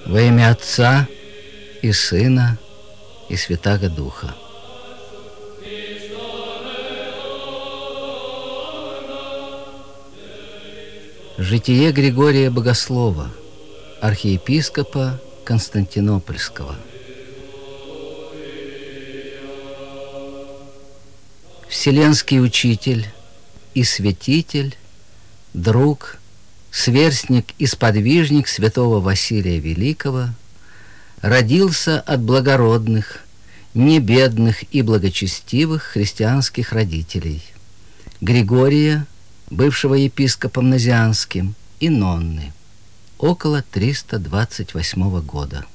Во имя Отца и Сына и Святаго Духа. Житие Григория Богослова, архиепископа Константинопольского. Вселенский учитель и святитель, друг, сверстник и сподвижник святого Василия Великого, родился от благородных, небедных и благочестивых христианских родителей Григория, бывшего епископом Назианским, и Нонны, около 328 года.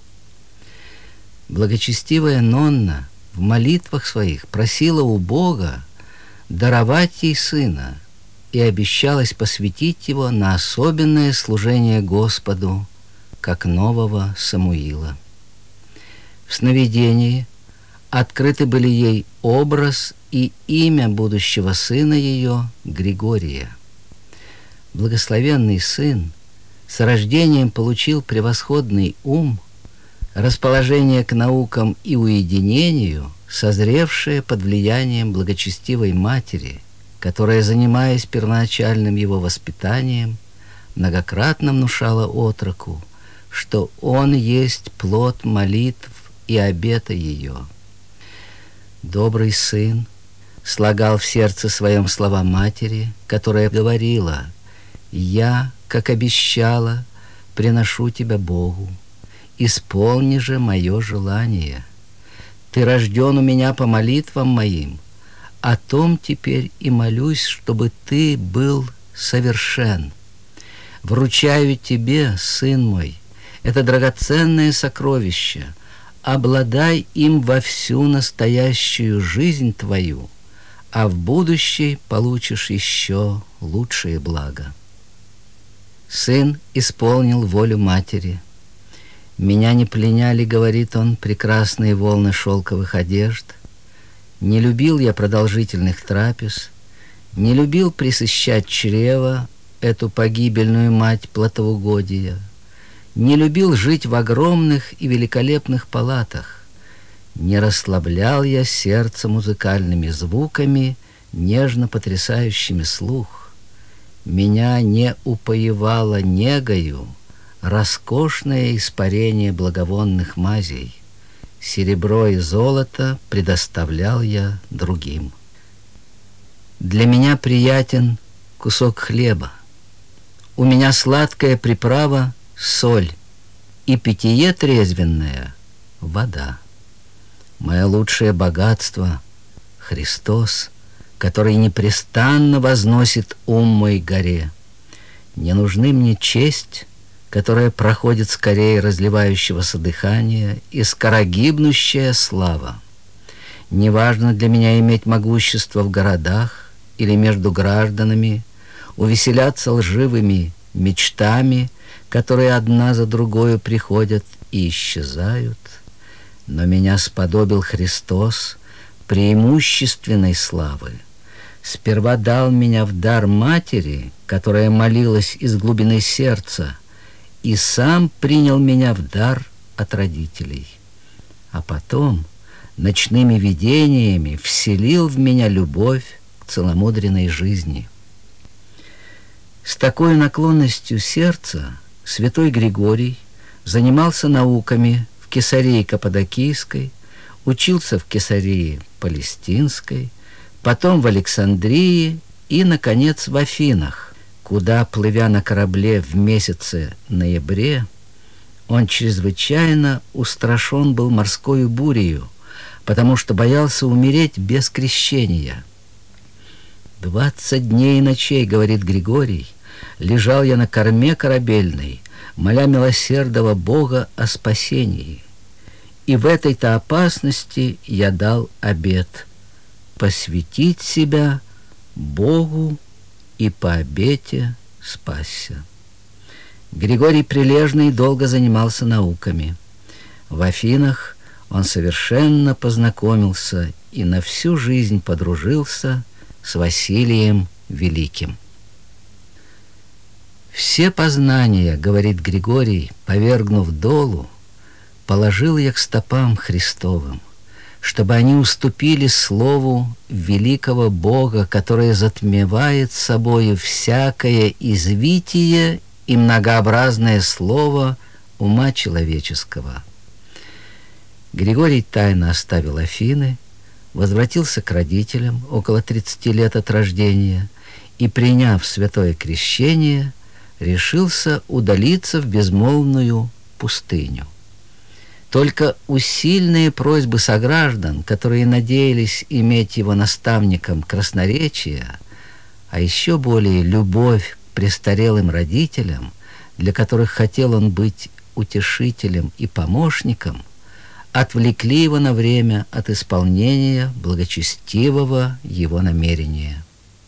Благочестивая Нонна в молитвах своих просила у Бога даровать ей сына и обещалась посвятить его на особенное служение Господу, как нового Самуила. В сновидении открыты были ей образ и имя будущего сына ее Григория. Благословенный сын с рождением получил превосходный ум, расположение к наукам и уединению, созревшее под влиянием благочестивой матери, которая, занимаясь первоначальным его воспитанием, многократно внушала отроку, что он есть плод молитв и обета ее. Добрый сын слагал в сердце своем слова матери, которая говорила: «Я, как обещала, приношу тебя Богу, исполни же мое желание. Ты рожден у меня по молитвам моим, о том теперь и молюсь, чтобы ты был совершен. Вручаю тебе, сын мой, это драгоценное сокровище, обладай им во всю настоящую жизнь твою, а в будущей получишь еще лучшее благо». Сын исполнил волю матери. «Меня не пленяли, — говорит он, — прекрасные волны шелковых одежд. Не любил я продолжительных трапез, не любил пресыщать чрева, эту погибельную мать плотоугодия, не любил жить в огромных и великолепных палатах, не расслаблял я сердце музыкальными звуками, нежно потрясающими слух. Меня не упоевало негою роскошное испарение благовонных мазей. Серебро и золото предоставлял я другим. Для меня приятен кусок хлеба. У меня сладкая приправа — соль, и питье трезвенное — вода. Мое лучшее богатство — Христос, который непрестанно возносит ум мой горе. Не нужны мне честь, которая проходит скорее разливающегося дыхания, и скорогибнущая слава. Неважно для меня иметь могущество в городах или между гражданами, увеселяться лживыми мечтами, которые одна за другою приходят и исчезают. Но меня сподобил Христос преимущественной славы. Сперва дал меня в дар матери, которая молилась из глубины сердца, и сам принял меня в дар от родителей. А потом ночными видениями вселил в меня любовь к целомудренной жизни. С такой наклонностью сердца святой Григорий занимался науками в Кесарии Каппадокийской, учился в Кесарии Палестинской, потом в Александрии и, наконец, в Афинах, куда, плывя на корабле в месяце ноябре, он чрезвычайно устрашен был морскою бурею, потому что боялся умереть без крещения. 20 дней и ночей, говорит Григорий, лежал я на корме корабельной, моля милосердного Бога о спасении. И в этой-то опасности я дал обет посвятить себя Богу и по обете спасся. Григорий прилежно и долго занимался науками. В Афинах он совершенно познакомился и на всю жизнь подружился с Василием Великим. Все все познания, говорит Григорий, повергнув долу, положил я к стопам Христовым, чтобы они уступили слову великого Бога, которое затмевает собою всякое извитие и многообразное слово ума человеческого. Григорий тайно оставил Афины, возвратился к родителям около 30 лет от рождения и, приняв святое крещение, решился удалиться в безмолвную пустыню. Только усильные просьбы сограждан, которые надеялись иметь его наставником красноречия, а еще более любовь к престарелым родителям, для которых хотел он быть утешителем и помощником, отвлекли его на время от исполнения благочестивого его намерения.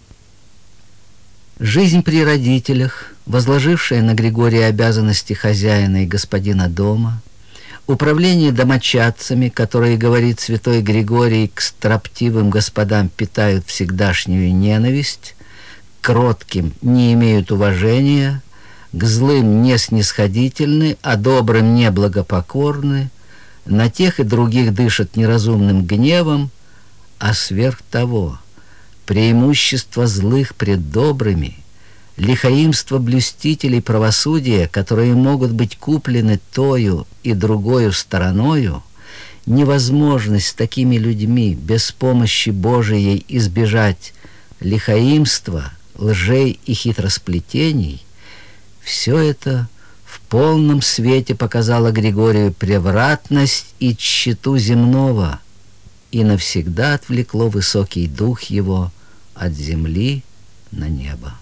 Жизнь при родителях, возложившая на Григория обязанности хозяина и господина дома, управление домочадцами, которые, говорит святой Григорий, к строптивым господам питают всегдашнюю ненависть, к кротким не имеют уважения, к злым не снисходительны, а добрым не благопокорны, на тех и других дышат неразумным гневом, а сверх того преимущество злых пред добрыми, лихоимство блюстителей правосудия, которые могут быть куплены тою и другою стороною, невозможность с такими людьми без помощи Божией избежать лихоимства, лжей и хитросплетений, все это в полном свете показало Григорию превратность и тщету земного и навсегда отвлекло высокий дух его от земли на небо.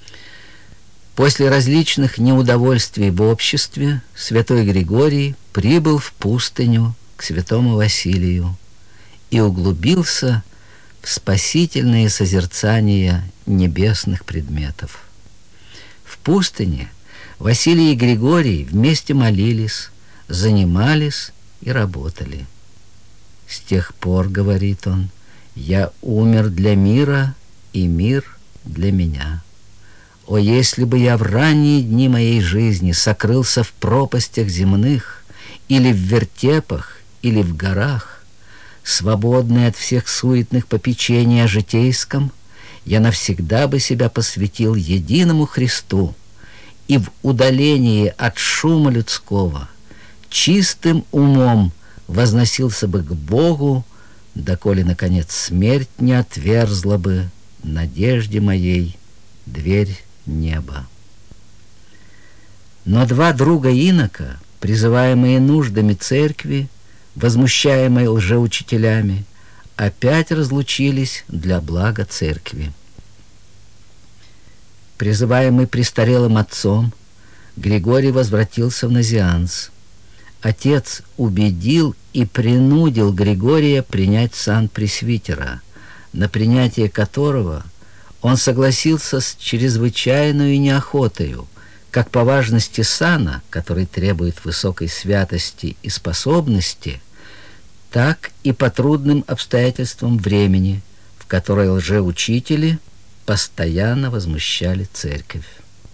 После различных неудовольствий в обществе святой Григорий прибыл в пустыню к святому Василию и углубился в спасительные созерцания небесных предметов. В пустыне Василий и Григорий вместе молились, занимались и работали. «С тех пор, — говорит он, — я умер для мира, и мир для меня. О, если бы я в ранние дни моей жизни сокрылся в пропастях земных, или в вертепах, или в горах, свободный от всех суетных попечений о житейском, я навсегда бы себя посвятил единому Христу и в удалении от шума людского чистым умом возносился бы к Богу, доколе, наконец, смерть не отверзла бы надежде моей дверь неба». Но два друга инока, призываемые нуждами церкви, возмущаемые лжеучителями, опять разлучились для блага церкви. Призываемый престарелым отцом, Григорий возвратился в Назианс. Отец убедил и принудил Григория принять сан пресвитера, на принятие которого он согласился с чрезвычайной неохотою, как по важности сана, который требует высокой святости и способности, так и по трудным обстоятельствам времени, в которое лжеучители постоянно возмущали церковь.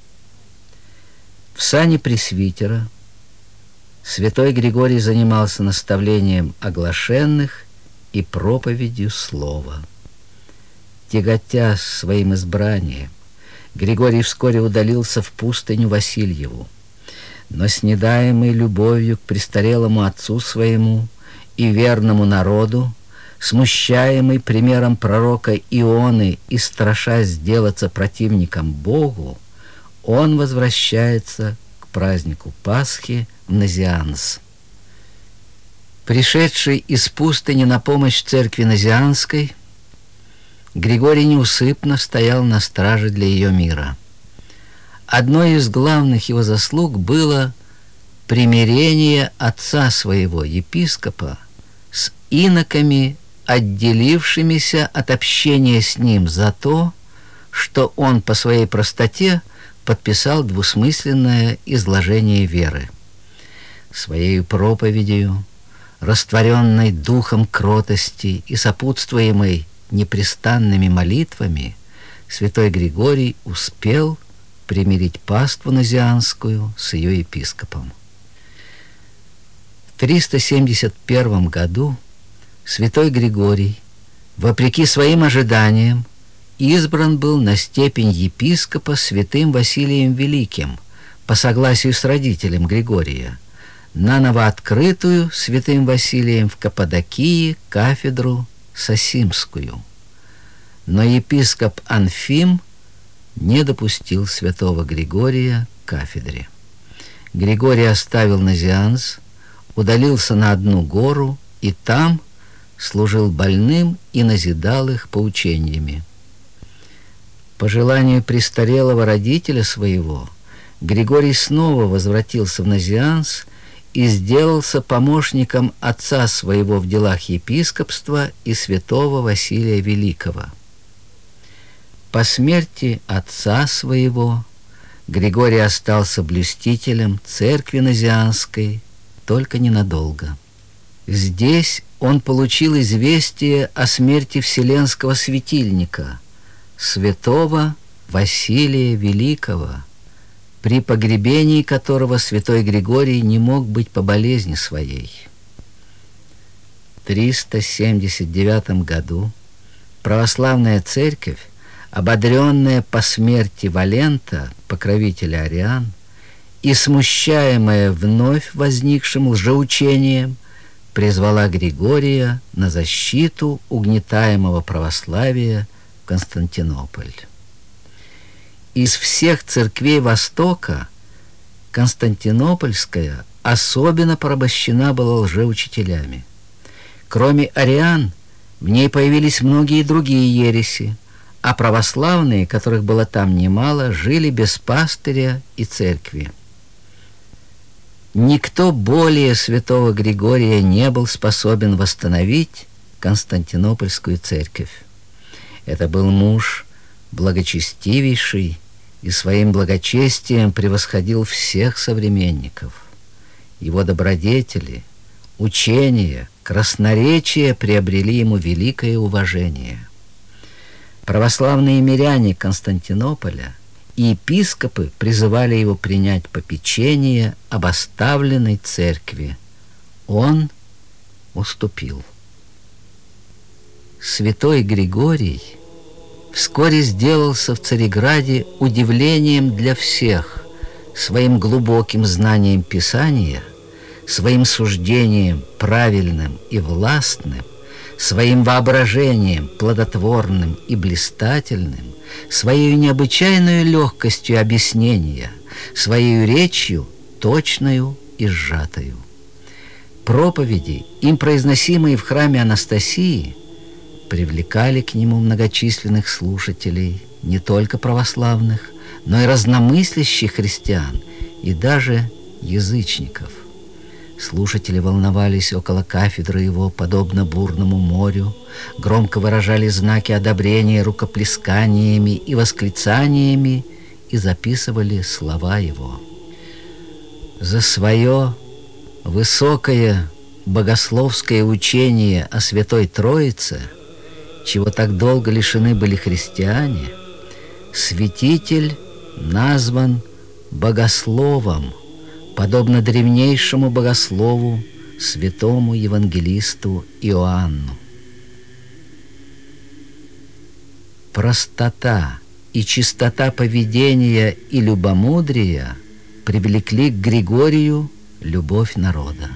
В сане пресвитера святой Григорий занимался наставлением оглашенных и проповедью слова. Тяготя своим избранием, Григорий вскоре удалился в пустыню Васильеву, но снедаемый любовью к престарелому отцу своему и верному народу, смущаемый примером пророка Ионы и страшась сделаться противником Богу, он возвращается к празднику Пасхи в Назианс. Пришедший из пустыни на помощь церкви Назианской, Григорий неусыпно стоял на страже для ее мира. Одной из главных его заслуг было примирение отца своего, епископа, с иноками, отделившимися от общения с ним за то, что он по своей простоте подписал двусмысленное изложение веры. Своею проповедью, растворенной духом кротости и сопутствуемой непрестанными молитвами, святой Григорий успел примирить паству назианскую с ее епископом. В 371 году святой Григорий, вопреки своим ожиданиям, избран был на степень епископа святым Василием Великим по согласию с родителем Григория на новооткрытую святым Василием в Каппадокии кафедру Сосимскую. Но епископ Анфим не допустил святого Григория к кафедре. Григорий оставил Назианс, удалился на одну гору и там служил больным и назидал их поучениями. По желанию престарелого родителя своего Григорий снова возвратился в Назианс и сделался помощником отца своего в делах епископства и святого Василия Великого. По смерти отца своего Григорий остался блюстителем церкви Назианской, только ненадолго. Здесь он получил известие о смерти вселенского светильника, святого Василия Великого, при погребении которого святой Григорий не мог быть по болезни своей. В 379 году православная церковь, ободренная по смерти Валента, покровителя ариан, и смущаемая вновь возникшим лжеучением, призвала Григория на защиту угнетаемого православия в Константинополь. Из всех церквей Востока Константинопольская особенно порабощена была лжеучителями. Кроме ариан, в ней появились многие другие ереси, а православные, которых было там немало, жили без пастыря и церкви. Никто более святого Григория не был способен восстановить Константинопольскую церковь. Это был муж благочестивейший и своим благочестием превосходил всех современников. Его добродетели, учения, красноречие приобрели ему великое уважение. Православные миряне Константинополя и епископы призывали его принять попечение об оставленной церкви. Он уступил. Святой Григорий вскоре сделался в Цареграде удивлением для всех своим глубоким знанием Писания, своим суждением правильным и властным, своим воображением плодотворным и блистательным, своей необычайной легкостью объяснения, своей речью точною и сжатою. Проповеди, им произносимые в храме Анастасии, привлекали к нему многочисленных слушателей, не только православных, но и разномыслящих христиан и даже язычников. Слушатели волновались около кафедры его, подобно бурному морю, громко выражали знаки одобрения рукоплесканиями и восклицаниями и записывали слова его. За свое высокое богословское учение о Святой Троице, чего так долго лишены были христиане, святитель назван богословом, подобно древнейшему богослову, святому евангелисту Иоанну. Простота и чистота поведения и любомудрия привлекли к Григорию любовь народа.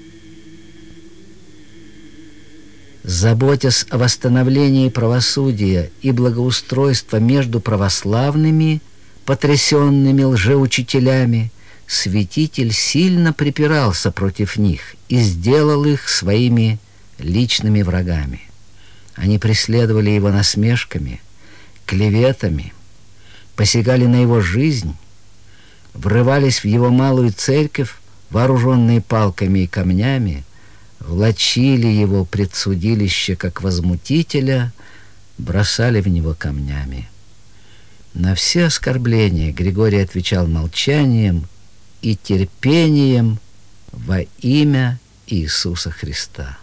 Заботясь о восстановлении правосудия и благоустройства между православными, потрясенными лжеучителями, святитель сильно припирался против них и сделал их своими личными врагами. Они преследовали его насмешками, клеветами, посягали на его жизнь, врывались в его малую церковь, вооруженные палками и камнями, влачили его пред судилище как возмутителя, бросали в него камнями. На все оскорбления Григорий отвечал молчанием и терпением во имя Иисуса Христа.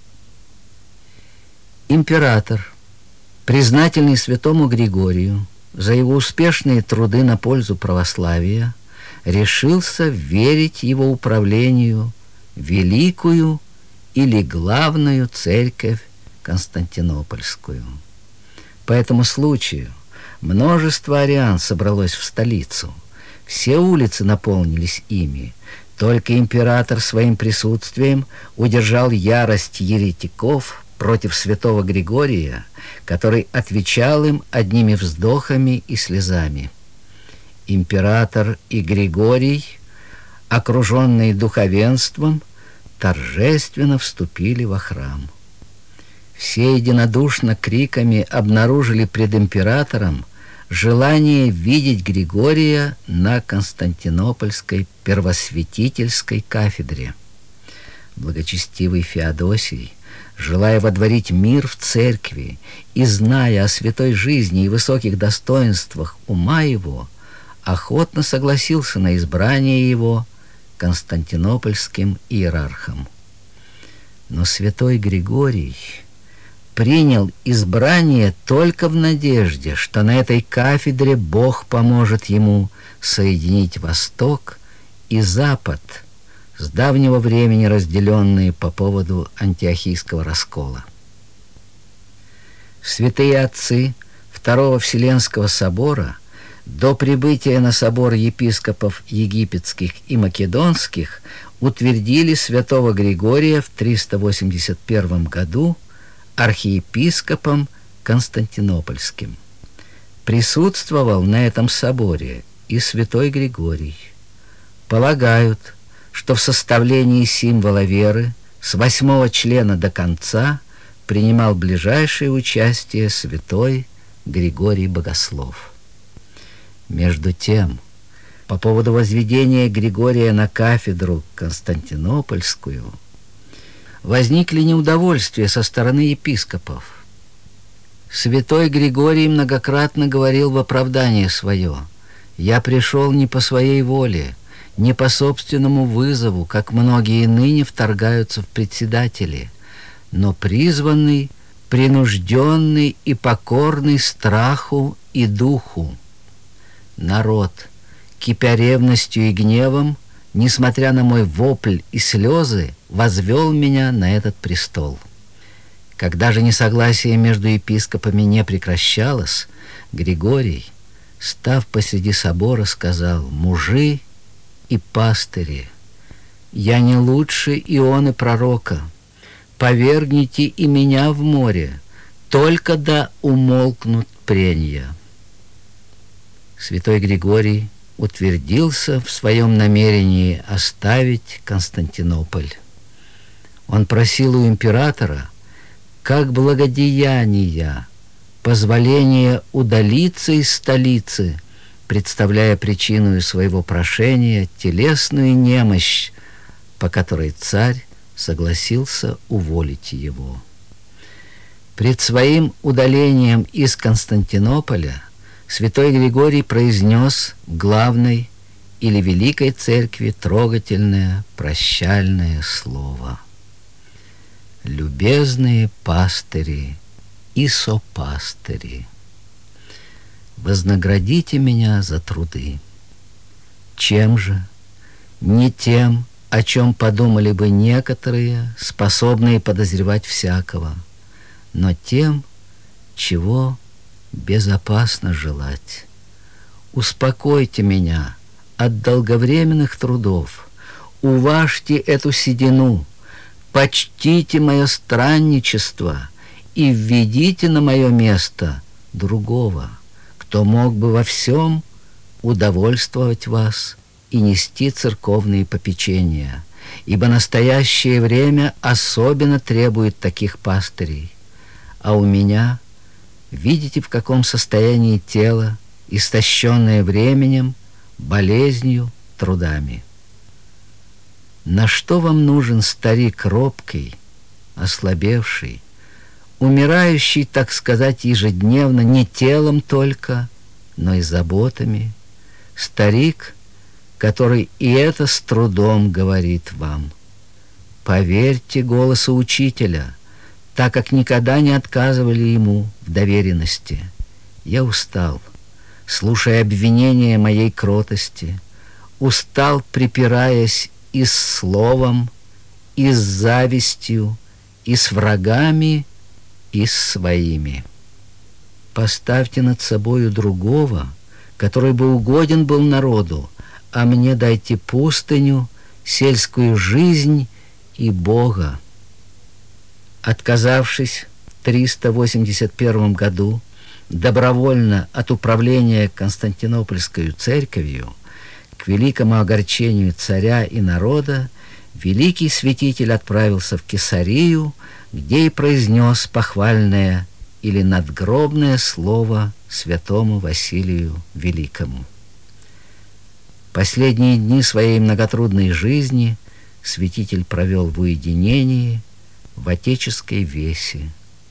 Император, признательный святому Григорию за его успешные труды на пользу православия, решился верить его управлению великую или главную церковь Константинопольскую. По этому случаю множество ариан собралось в столицу. Все улицы наполнились ими. Только император своим присутствием удержал ярость еретиков против святого Григория, который отвечал им одними вздохами и слезами. Император и Григорий, окруженные духовенством, торжественно вступили во храм. Все единодушно криками обнаружили пред императором желание видеть Григория на Константинопольской первосвятительской кафедре. Благочестивый Феодосий, желая водворить мир в церкви и зная о святой жизни и высоких достоинствах ума его, охотно согласился на избрание его константинопольским иерархом. Но святой Григорий принял избрание только в надежде, что на этой кафедре Бог поможет ему соединить Восток и Запад, с давнего времени разделенные по поводу антиохийского раскола. Святые отцы Второго Вселенского собора до прибытия на собор епископов египетских и македонских утвердили святого Григория в 381 году архиепископом Константинопольским. Присутствовал на этом соборе и святой Григорий. Полагают, что в составлении символа веры с 8-го члена до конца принимал ближайшее участие святой Григорий Богослов. Между тем, по поводу возведения Григория на кафедру Константинопольскую возникли неудовольствия со стороны епископов. Святой Григорий многократно говорил в оправдание свое: «Я пришел не по своей воле, не по собственному вызову, как многие ныне вторгаются в председатели, но призванный, принужденный и покорный страху и духу. Народ, кипя ревностью и гневом, несмотря на мой вопль и слезы, возвел меня на этот престол». Когда же несогласие между епископами не прекращалось, Григорий, став посреди собора, сказал: «Мужи и пастыри, я не лучше Ионы пророка. Повергните и меня в море, только да умолкнут прения». Святой Григорий утвердился в своем намерении оставить Константинополь. Он просил у императора, как благодеяния, позволение удалиться из столицы, представляя причину своего прошения телесную немощь, по которой царь согласился уволить его. Пред своим удалением из Константинополя святой Григорий произнес главной или великой церкви трогательное прощальное слово: «Любезные пастыри и сопастыри, вознаградите меня за труды. Чем же? Не тем, о чем подумали бы некоторые, способные подозревать всякого, но тем, чего безопасно желать. Успокойте меня от долговременных трудов, уважьте эту седину, почтите мое странничество и введите на мое место другого, кто мог бы во всем удовольствовать вас и нести церковные попечения, ибо настоящее время особенно требует таких пастырей. А у меня, видите, в каком состоянии тело, истощенное временем, болезнью, трудами. На что вам нужен старик робкий, ослабевший, умирающий, так сказать, ежедневно не телом только, но и заботами, старик, который и это с трудом говорит вам? Поверьте голосу учителя, так как никогда не отказывали ему в доверенности. Я устал, слушая обвинения моей кротости, устал, припираясь и с словом, и с завистью, и с врагами, и с своими. Поставьте над собою другого, который бы угоден был народу, а мне дайте пустыню, сельскую жизнь и Бога. Отказавшись в 381 году добровольно от управления Константинопольской церковью, к великому огорчению царя и народа, великий святитель отправился в Кесарию, где и произнес похвальное или надгробное слово святому Василию Великому. Последние дни своей многотрудной жизни святитель провел в уединении, в отеческой весе.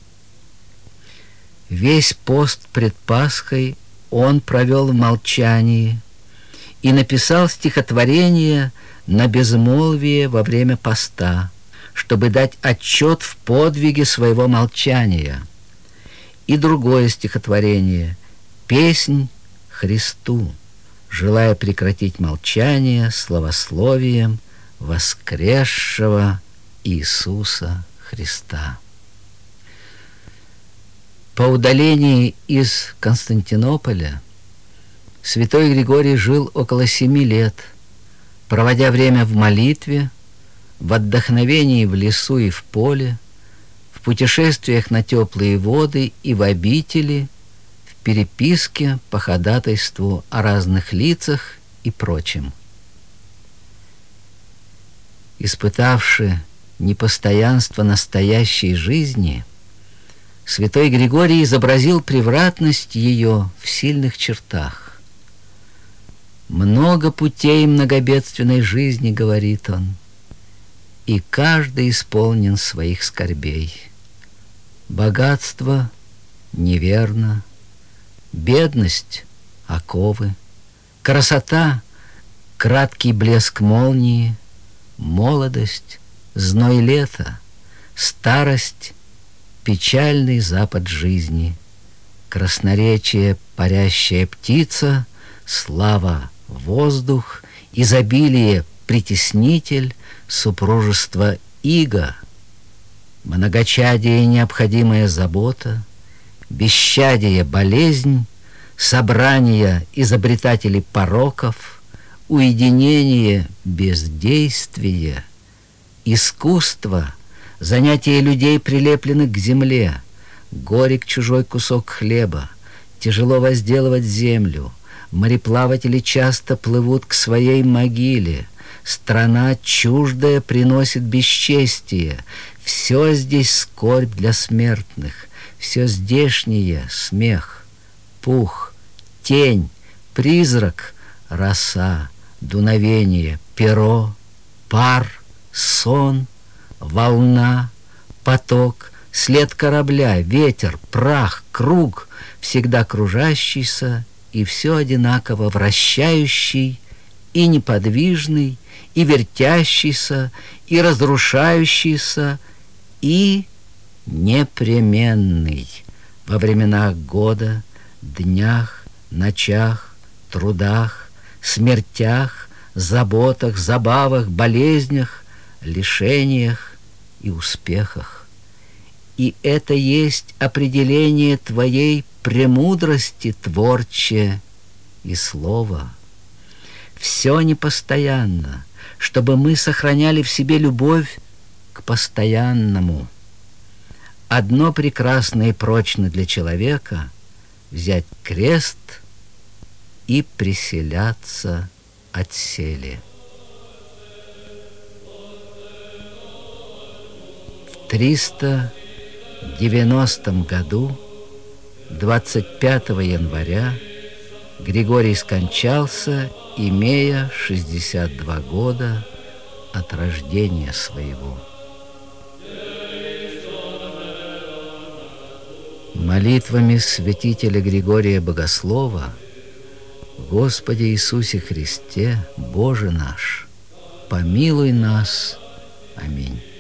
Весь пост пред Пасхой он провел в молчании и написал стихотворение на безмолвие во время поста, чтобы дать отчет в подвиге своего молчания, и другое стихотворение «Песнь Христу», желая прекратить молчание славословием воскресшего Иисуса Христа. По удалении из Константинополя святой Григорий жил около 7 лет, проводя время в молитве, в отдохновении в лесу и в поле, в путешествиях на теплые воды и в обители, в переписке по ходатайству о разных лицах и прочем. Испытавши непостоянство настоящей жизни, святой Григорий изобразил превратность ее в сильных чертах. «Много путей многобедственной жизни, — говорит он, — и каждый исполнен своих скорбей. Богатство неверно, бедность — оковы, красота — краткий блеск молнии, молодость — зной лета, старость — печальный запад жизни, красноречие — парящая птица, слава — воздух, изобилие — притеснитель, супружество — иго, многочадие — необходимая забота, бесчадие — болезнь, собрание — изобретателей пороков, уединение — бездействие, искусство — занятие людей, прилепленных к земле, горек чужой кусок хлеба, тяжело возделывать землю, мореплаватели часто плывут к своей могиле, страна чуждая приносит бесчестие, все здесь скорбь для смертных, все здешнее — смех, пух, тень, призрак, роса, дуновение, перо, пар, сон, волна, поток, след корабля, ветер, прах, круг, всегда кружащийся и все одинаково вращающий, и неподвижный, и вертящийся, и разрушающийся, и непременный во временах года, днях, ночах, трудах, смертях, заботах, забавах, болезнях, лишениях и успехах. И это есть определение твоей премудрости, творче и слова. Все непостоянно, чтобы мы сохраняли в себе любовь к постоянному. Одно прекрасно и прочно для человека — взять крест и приселяться отселе. В 390 году, 25 января, Григорий скончался, имея 62 года от рождения своего. Молитвами святителя Григория Богослова: Господи Иисусе Христе, Боже наш, помилуй нас. Аминь.